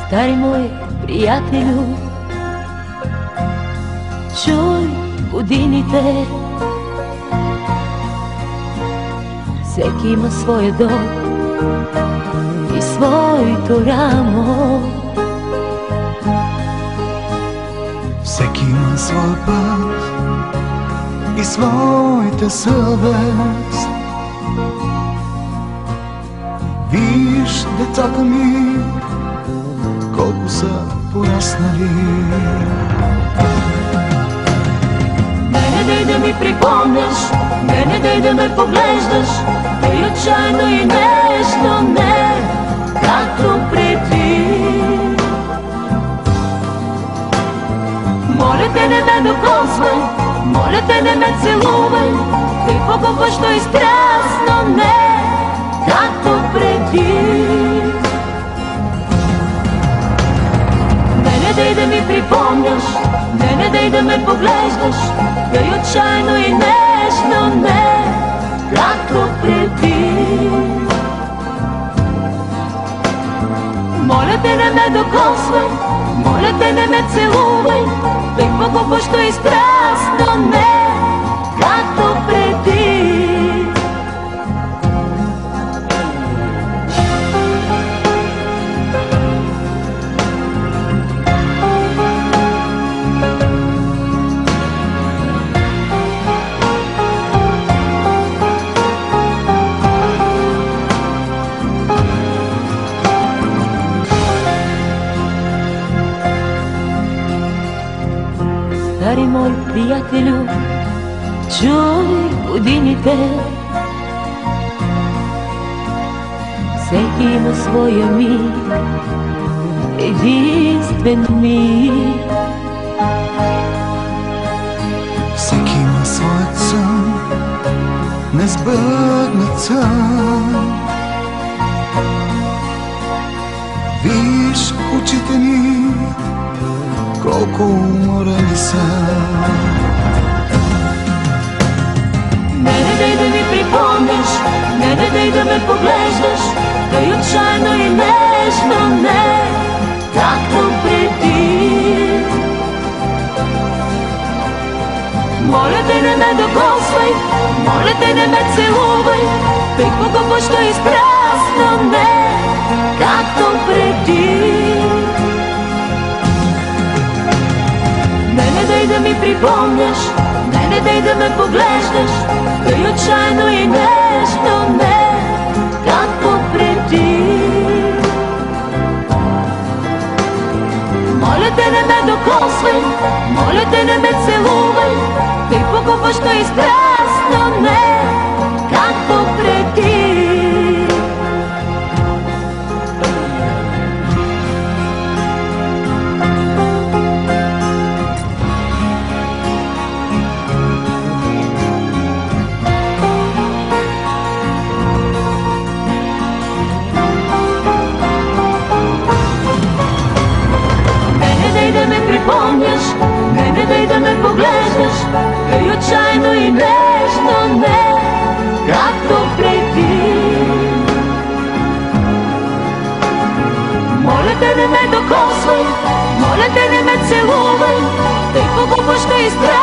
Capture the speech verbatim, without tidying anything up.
Стари мой приятелю, чуй годините, всеки има своя дом и своето рамо. Всеки има своя път и своята съвест. Виж децата ми колко са пораснали. Не, не дай да ми припомняш, не, не дай да ме поглеждаш, тъй отчаяно и нежно, не както преди. Моля те, не ме докосвай, моля те, не ме целувай, тъй по-губащо и страстно, не както преди. Не, не дай да ми припомняш, не, не дай да ме поглеждаш, тъй отчаяно и нежно, не както преди. Моля те, не ме докосвай, моля те, не ме целувай, тъй по-губащо и страстно, не както преди. Стари мой приятелю, чуй годините, всеки има своя миг, единствен миг. Всеки има своят сън, несбъднат сън. Виж очите ни колко уморени са. Не, не дай да ми припомняш, не, не дай да ме поглеждаш, тъй отчаяно и нежно, не както преди. Моля те, не ме докосвай, моля те, не ме целувай, тъй по-губащо и страстно, не както преди. Не, не дай да ми припомняш, не, не дай да ме поглеждаш, тъй отчаяно и нежно, не както преди. Моля те, не ме докосвай, моля те, не ме целувай, тъй по-губащо и страстно, не както преди. Не, не дай да ме поглеждаш, тъй отчаяно и нежно, не както преди. Моля те, не ме докосвай, моля те, не ме целувай, тъй по-губащо и страшно.